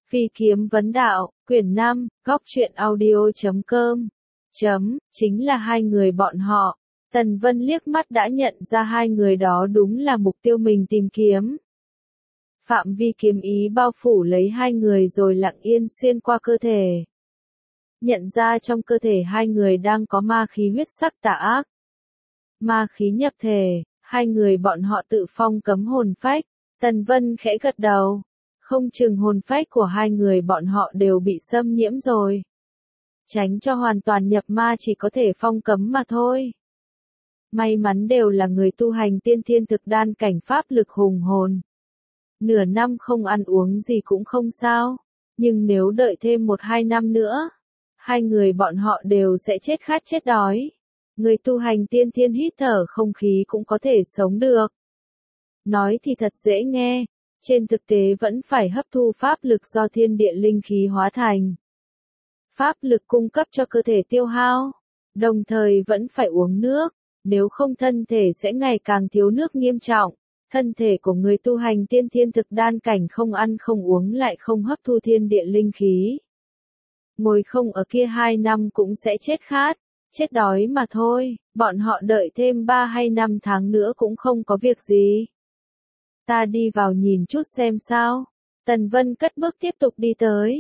Phi kiếm vấn đạo, quyển 5, góc truyện audio.com. Chính là hai người bọn họ. Tần Vân liếc mắt đã nhận ra hai người đó đúng là mục tiêu mình tìm kiếm. Phạm vi kiếm ý bao phủ lấy hai người rồi lặng yên xuyên qua cơ thể. Nhận ra trong cơ thể hai người đang có ma khí huyết sắc tà ác. Ma khí nhập thể, hai người bọn họ tự phong cấm hồn phách. Tần Vân khẽ gật đầu. Không chừng hồn phách của hai người bọn họ đều bị xâm nhiễm rồi. Tránh cho hoàn toàn nhập ma chỉ có thể phong cấm mà thôi. May mắn đều là người tu hành tiên thiên thực đan cảnh pháp lực hùng hồn. Nửa năm không ăn uống gì cũng không sao. Nhưng nếu đợi thêm 1-2 năm nữa, hai người bọn họ đều sẽ chết khát chết đói. Người tu hành tiên thiên hít thở không khí cũng có thể sống được. Nói thì thật dễ nghe. Trên thực tế vẫn phải hấp thu pháp lực do thiên địa linh khí hóa thành. Pháp lực cung cấp cho cơ thể tiêu hao, đồng thời vẫn phải uống nước, nếu không thân thể sẽ ngày càng thiếu nước nghiêm trọng. Thân thể của người tu hành tiên thiên thực đan cảnh không ăn không uống lại không hấp thu thiên địa linh khí. Ngồi không ở kia 2 năm cũng sẽ chết khát, chết đói mà thôi, bọn họ đợi thêm 3 hay 5 tháng nữa cũng không có việc gì. Ta đi vào nhìn chút xem sao. Tần Vân cất bước tiếp tục đi tới.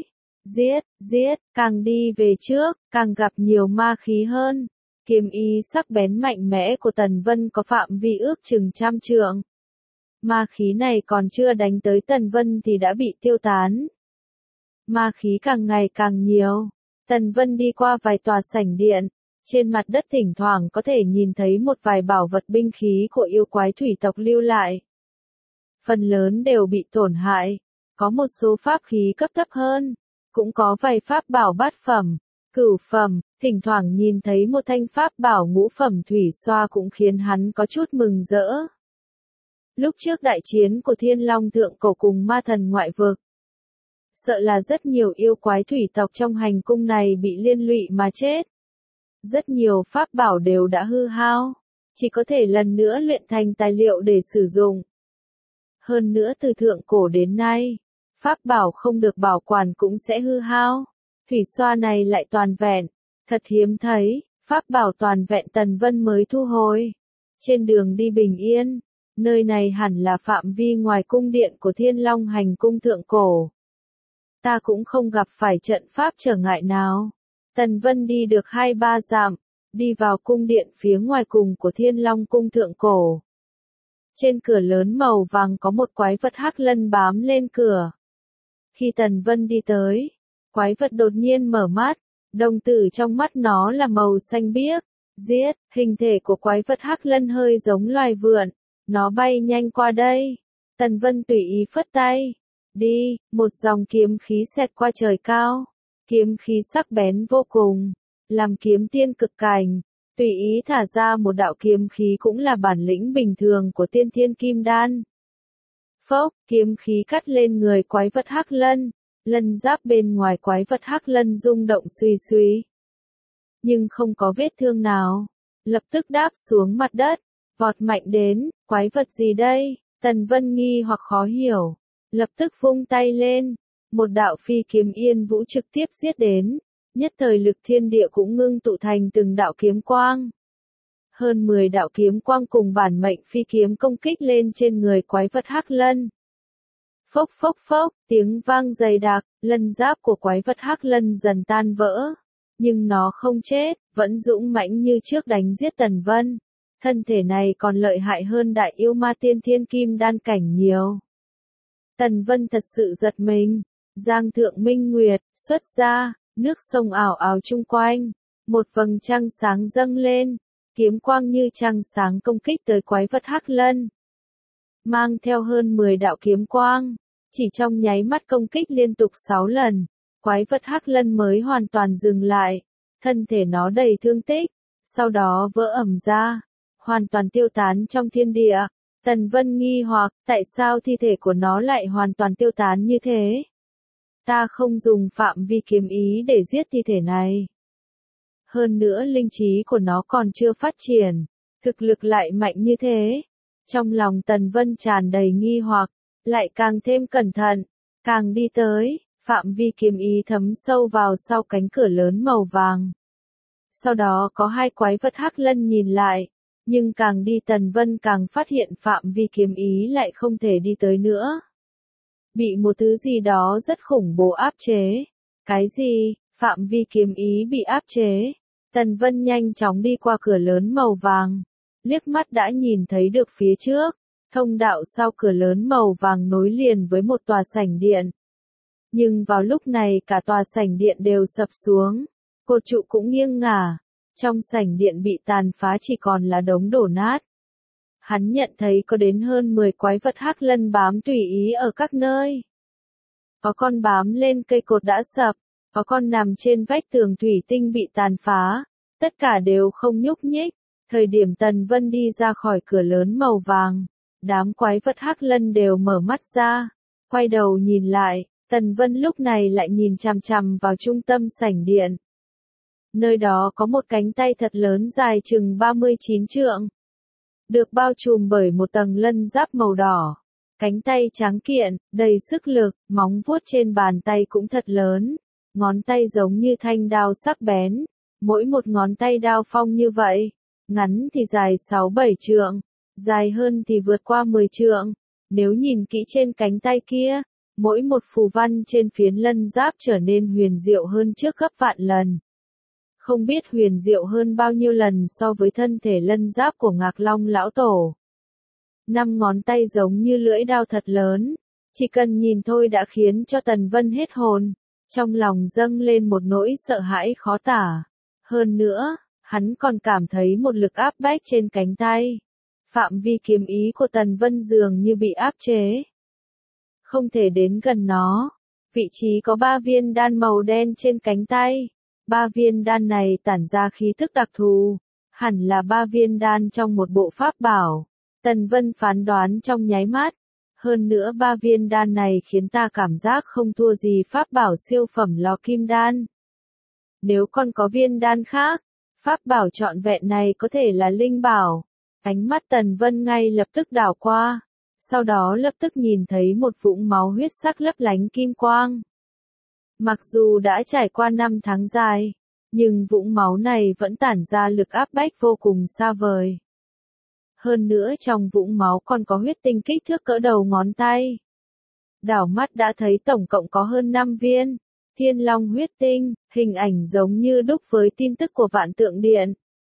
Giết, càng đi về trước, càng gặp nhiều ma khí hơn. Kiếm ý sắc bén mạnh mẽ của Tần Vân có phạm vi ước chừng 100 trượng. Ma khí này còn chưa đánh tới Tần Vân thì đã bị tiêu tán. Ma khí càng ngày càng nhiều. Tần Vân đi qua vài tòa sảnh điện. Trên mặt đất thỉnh thoảng có thể nhìn thấy một vài bảo vật binh khí của yêu quái thủy tộc lưu lại. Phần lớn đều bị tổn hại, có một số pháp khí cấp thấp hơn, cũng có vài pháp bảo bát phẩm, cửu phẩm, thỉnh thoảng nhìn thấy một thanh pháp bảo ngũ phẩm thủy xoa cũng khiến hắn có chút mừng rỡ. Lúc trước đại chiến của Thiên Long Thượng Cổ cùng ma thần ngoại vực, sợ là rất nhiều yêu quái thủy tộc trong hành cung này bị liên lụy mà chết. Rất nhiều pháp bảo đều đã hư hao, chỉ có thể lần nữa luyện thành tài liệu để sử dụng. Hơn nữa từ thượng cổ đến nay, pháp bảo không được bảo quản cũng sẽ hư hao. Thủy xoa này lại toàn vẹn, thật hiếm thấy, pháp bảo toàn vẹn Tần Vân mới thu hồi. Trên đường đi bình yên, nơi này hẳn là phạm vi ngoài cung điện của Thiên Long hành cung thượng cổ. Ta cũng không gặp phải trận pháp trở ngại nào. Tần Vân đi được 2-3 dặm, đi vào cung điện phía ngoài cùng của Thiên Long cung thượng cổ. Trên cửa lớn màu vàng có một quái vật hắc lân bám lên cửa. Khi Tần Vân đi tới, quái vật đột nhiên mở mắt, đồng tử trong mắt nó là màu xanh biếc. Hình thể của quái vật hắc lân hơi giống loài vượn, nó bay nhanh qua đây. Tần Vân tùy ý phất tay. Đi, một dòng kiếm khí xẹt qua trời cao. Kiếm khí sắc bén vô cùng, làm kiếm tiên cực cảnh. Tùy ý thả ra một đạo kiếm khí cũng là bản lĩnh bình thường của tiên thiên kim đan. Phốc, kiếm khí cắt lên người quái vật hắc lân, lân giáp bên ngoài quái vật hắc lân rung động suy suy. Nhưng không có vết thương nào, lập tức đáp xuống mặt đất, vọt mạnh đến, quái vật gì đây? Tần Vân nghi hoặc khó hiểu, lập tức vung tay lên, một đạo phi kiếm yên vũ trực tiếp giết đến. Nhất thời lực thiên địa cũng ngưng tụ thành từng đạo kiếm quang. Hơn 10 đạo kiếm quang cùng bản mệnh phi kiếm công kích lên trên người quái vật hắc lân. Phốc phốc phốc, tiếng vang dày đặc, lân giáp của quái vật hắc lân dần tan vỡ. Nhưng nó không chết, vẫn dũng mãnh như trước đánh giết Tần Vân. Thân thể này còn lợi hại hơn đại yêu ma tiên thiên kim đan cảnh nhiều. Tần Vân thật sự giật mình. Giang thượng minh nguyệt, xuất ra. Nước sông ảo ảo chung quanh, một vầng trăng sáng dâng lên, kiếm quang như trăng sáng công kích tới quái vật hắc lân. Mang theo hơn 10 đạo kiếm quang, chỉ trong nháy mắt công kích liên tục 6 lần, quái vật hắc lân mới hoàn toàn dừng lại, thân thể nó đầy thương tích, sau đó vỡ ầm ra, hoàn toàn tiêu tán trong thiên địa. Tần Vân nghi hoặc, tại sao thi thể của nó lại hoàn toàn tiêu tán như thế? Ta không dùng phạm vi kiếm ý để giết thi thể này. Hơn nữa linh trí của nó còn chưa phát triển, thực lực lại mạnh như thế. Trong lòng Tần Vân tràn đầy nghi hoặc, lại càng thêm cẩn thận, càng đi tới, phạm vi kiếm ý thấm sâu vào sau cánh cửa lớn màu vàng. Sau đó có hai quái vật hắc lân nhìn lại, nhưng càng đi Tần Vân càng phát hiện phạm vi kiếm ý lại không thể đi tới nữa. Bị một thứ gì đó rất khủng bố áp chế. Cái gì? Phạm vi kiếm ý bị áp chế. Tần Vân nhanh chóng đi qua cửa lớn màu vàng, liếc mắt đã nhìn thấy được phía trước, thông đạo sau cửa lớn màu vàng nối liền với một tòa sảnh điện. Nhưng vào lúc này cả tòa sảnh điện đều sập xuống, cột trụ cũng nghiêng ngả, trong sảnh điện bị tàn phá chỉ còn là đống đổ nát. Hắn nhận thấy có đến hơn 10 quái vật hắc lân bám tùy ý ở các nơi. Có con bám lên cây cột đã sập, có con nằm trên vách tường thủy tinh bị tàn phá, tất cả đều không nhúc nhích. Thời điểm Tần Vân đi ra khỏi cửa lớn màu vàng, đám quái vật hắc lân đều mở mắt ra, quay đầu nhìn lại, Tần Vân lúc này lại nhìn chằm chằm vào trung tâm sảnh điện. Nơi đó có một cánh tay thật lớn dài chừng 39 trượng, được bao trùm bởi một tầng lân giáp màu đỏ. Cánh tay trắng kiện, đầy sức lực, móng vuốt trên bàn tay cũng thật lớn, ngón tay giống như thanh đao sắc bén, mỗi một ngón tay đao phong như vậy, ngắn thì dài 6-7 trượng, dài hơn thì vượt qua 10 trượng. Nếu nhìn kỹ trên cánh tay kia, mỗi một phù văn trên phiến lân giáp trở nên huyền diệu hơn trước gấp vạn lần. Không biết huyền diệu hơn bao nhiêu lần so với thân thể lân giáp của Ngạc Long lão tổ. 5 ngón tay giống như lưỡi đao thật lớn, chỉ cần nhìn thôi đã khiến cho Tần Vân hết hồn, trong lòng dâng lên một nỗi sợ hãi khó tả. Hơn nữa, hắn còn cảm thấy một lực áp bách trên cánh tay. Phạm vi kiếm ý của Tần Vân dường như bị áp chế. Không thể đến gần nó. Vị trí có 3 viên đan màu đen trên cánh tay. 3 viên đan này tản ra khí thức đặc thù. Hẳn là 3 viên đan trong một bộ pháp bảo. Tần Vân phán đoán trong nháy mắt. Hơn nữa 3 viên đan này khiến ta cảm giác không thua gì pháp bảo siêu phẩm lò kim đan. Nếu còn có viên đan khác, pháp bảo trọn vẹn này có thể là linh bảo. Ánh mắt Tần Vân ngay lập tức đảo qua, sau đó lập tức nhìn thấy một vũng máu huyết sắc lấp lánh kim quang. Mặc dù đã trải qua 5 tháng dài, nhưng vũng máu này vẫn tản ra lực áp bách vô cùng xa vời. Hơn nữa trong vũng máu còn có huyết tinh kích thước cỡ đầu ngón tay. Đảo mắt đã thấy tổng cộng có hơn 5 viên. Thiên Long huyết tinh, hình ảnh giống như đúc với tin tức của Vạn Tượng Điện.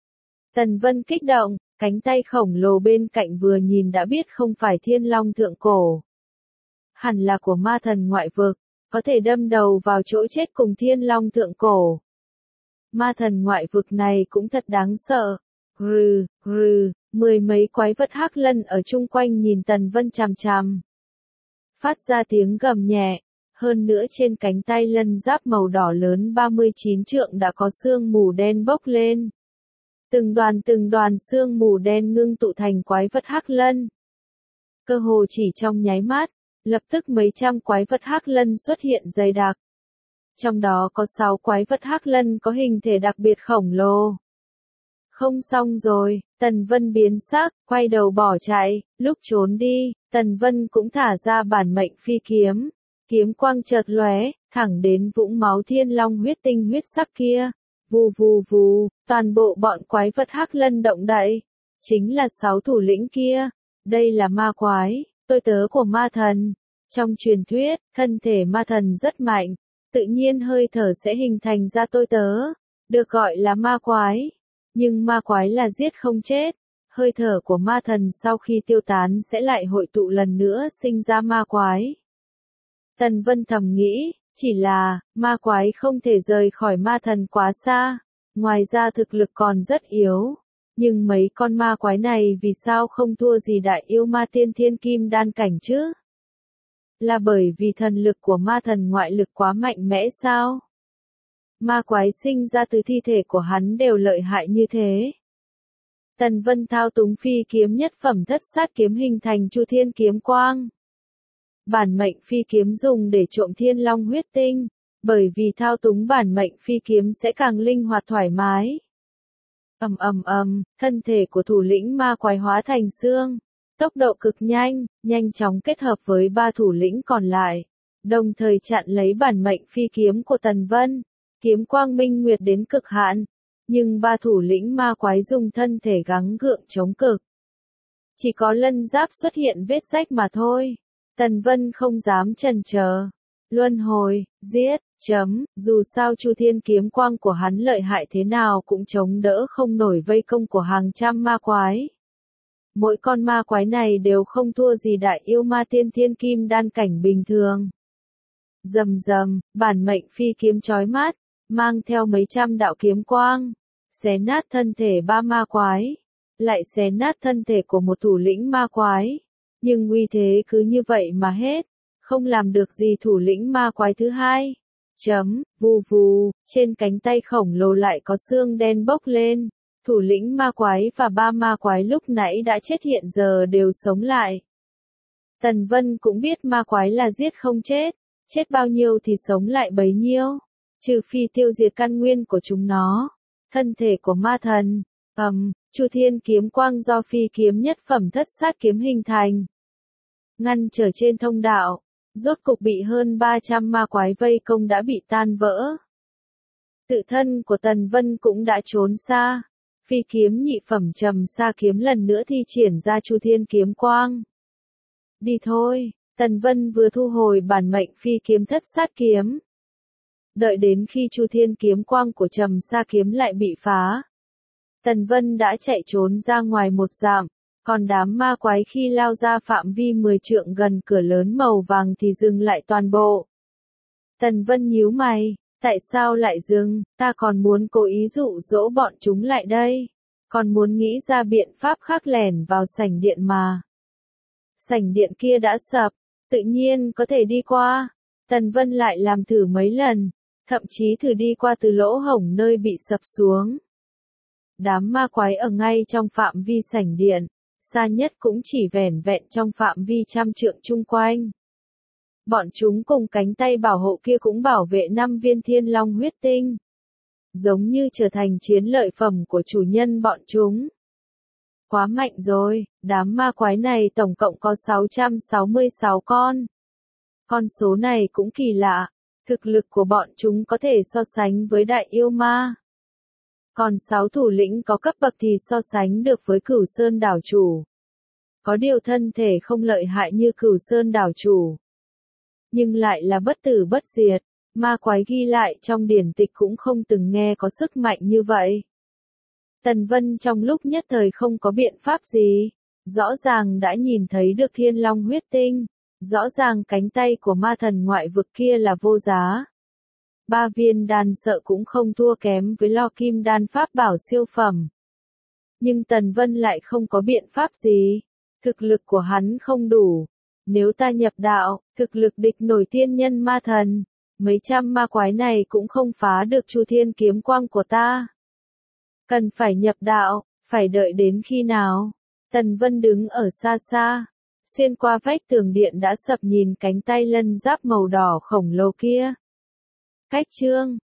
Tần Vân kích động, cánh tay khổng lồ bên cạnh vừa nhìn đã biết không phải Thiên Long thượng cổ. Hẳn là của ma thần ngoại vực, có thể đâm đầu vào chỗ chết cùng Thiên Long thượng cổ. Ma thần ngoại vực này cũng thật đáng sợ. Rừ, rừ, 10 mấy quái vật hắc lân ở chung quanh nhìn Tần Vân chằm chằm. Phát ra tiếng gầm nhẹ. Hơn nữa trên cánh tay lân giáp màu đỏ lớn 39 trượng đã có sương mù đen bốc lên. Từng đoàn sương mù đen ngưng tụ thành quái vật hắc lân. Cơ hồ chỉ trong nháy mắt, lập tức mấy trăm quái vật hắc lân xuất hiện dày đặc. Trong đó có 6 quái vật hắc lân có hình thể đặc biệt khổng lồ. Không xong rồi, Tần Vân biến sắc, quay đầu bỏ chạy, lúc trốn đi, Tần Vân cũng thả ra bản mệnh phi kiếm. Kiếm quang chợt lóe, thẳng đến vũng máu Thiên Long huyết tinh huyết sắc kia. Vù vù vù, toàn bộ bọn quái vật hắc lân động đậy. Chính là 6 thủ lĩnh kia. Đây là ma quái, tôi tớ của ma thần. Trong truyền thuyết, thân thể ma thần rất mạnh. Tự nhiên hơi thở sẽ hình thành ra tôi tớ. Được gọi là ma quái. Nhưng ma quái là giết không chết. Hơi thở của ma thần sau khi tiêu tán sẽ lại hội tụ lần nữa sinh ra ma quái. Tần Vân thầm nghĩ, chỉ là, ma quái không thể rời khỏi ma thần quá xa, ngoài ra thực lực còn rất yếu. Nhưng mấy con ma quái này vì sao không thua gì đại yêu ma tiên thiên kim đan cảnh chứ? Là bởi vì thần lực của ma thần ngoại lực quá mạnh mẽ sao? Ma quái sinh ra từ thi thể của hắn đều lợi hại như thế. Tần Vân thao túng phi kiếm nhất phẩm thất sát kiếm hình thành chu thiên kiếm quang. Bản mệnh phi kiếm dùng để trộm Thiên Long huyết tinh, bởi vì thao túng bản mệnh phi kiếm sẽ càng linh hoạt thoải mái. Thân thể của thủ lĩnh ma quái hóa thành xương, tốc độ cực nhanh, nhanh chóng kết hợp với 3 thủ lĩnh còn lại, đồng thời chặn lấy bản mệnh phi kiếm của Tần Vân. Kiếm quang minh nguyệt đến cực hạn, nhưng ba thủ lĩnh ma quái dùng thân thể gắng gượng chống cực. Chỉ có lân giáp xuất hiện vết rách mà thôi. Tần Vân không dám chần chờ. Luân hồi, giết, dù sao Chu Thiên kiếm quang của hắn lợi hại thế nào cũng chống đỡ không nổi vây công của hàng trăm ma quái. Mỗi con ma quái này đều không thua gì đại yêu ma tiên thiên kim đan cảnh bình thường. Rầm rầm, bản mệnh phi kiếm chói mắt, mang theo mấy trăm đạo kiếm quang, xé nát thân thể ba ma quái, lại xé nát thân thể của một thủ lĩnh ma quái. Nhưng uy thế cứ như vậy mà hết, không làm được gì thủ lĩnh ma quái thứ hai. Vù vù, trên cánh tay khổng lồ lại có xương đen bốc lên. Thủ lĩnh ma quái và ba ma quái lúc nãy đã chết hiện giờ đều sống lại. Tần Vân cũng biết ma quái là giết không chết, chết bao nhiêu thì sống lại bấy nhiêu, trừ phi tiêu diệt căn nguyên của chúng nó. Thân thể của ma thần, Chu Thiên kiếm quang do phi kiếm nhất phẩm thất sát kiếm hình thành, ngăn trở trên thông đạo, rốt cục bị hơn 300 ma quái vây công đã bị tan vỡ. Tự thân của Tần Vân cũng đã trốn xa. Phi kiếm nhị phẩm trầm sa kiếm lần nữa thi triển ra Chu Thiên kiếm quang. Đi thôi, Tần Vân vừa thu hồi bản mệnh phi kiếm thất sát kiếm. Đợi đến khi Chu Thiên kiếm quang của trầm sa kiếm lại bị phá, Tần Vân đã chạy trốn ra ngoài một dặm, còn đám ma quái khi lao ra phạm vi 10 trượng gần cửa lớn màu vàng thì dừng lại toàn bộ. Tần Vân nhíu mày. Tại sao lại dừng, ta còn muốn cố ý dụ dỗ bọn chúng lại đây. Còn muốn nghĩ ra biện pháp khác lẻn vào sảnh điện mà. Sảnh điện kia đã sập, tự nhiên có thể đi qua. Tần Vân lại làm thử mấy lần, thậm chí thử đi qua từ lỗ hổng nơi bị sập xuống. Đám ma quái ở ngay trong phạm vi sảnh điện, xa nhất cũng chỉ vẻn vẹn trong phạm vi trăm trượng chung quanh. Bọn chúng cùng cánh tay bảo hộ kia cũng bảo vệ 5 viên thiên long huyết tinh. Giống như trở thành chiến lợi phẩm của chủ nhân bọn chúng. Quá mạnh rồi, đám ma quái này tổng cộng có 666 con. Con số này cũng kỳ lạ, thực lực của bọn chúng có thể so sánh với đại yêu ma. Còn 6 thủ lĩnh có cấp bậc thì so sánh được với Cửu Sơn đảo chủ. Có điều thân thể không lợi hại như Cửu Sơn đảo chủ, nhưng lại là bất tử bất diệt, ma quái ghi lại trong điển tịch cũng không từng nghe có sức mạnh như vậy. Tần Vân trong lúc nhất thời không có biện pháp gì, rõ ràng đã nhìn thấy được thiên long huyết tinh, rõ ràng cánh tay của ma thần ngoại vực kia là vô giá. 3 viên đan sợ cũng không thua kém với lo kim đan pháp bảo siêu phẩm. Nhưng Tần Vân lại không có biện pháp gì, thực lực của hắn không đủ. Nếu ta nhập đạo, thực lực địch nổi tiên nhân ma thần, mấy trăm ma quái này cũng không phá được Chu Thiên kiếm quang của ta. Cần phải nhập đạo, phải đợi đến khi nào? Tần Vân đứng ở xa xa, xuyên qua vách tường điện đã sập nhìn cánh tay lân giáp màu đỏ khổng lồ kia. Cách chương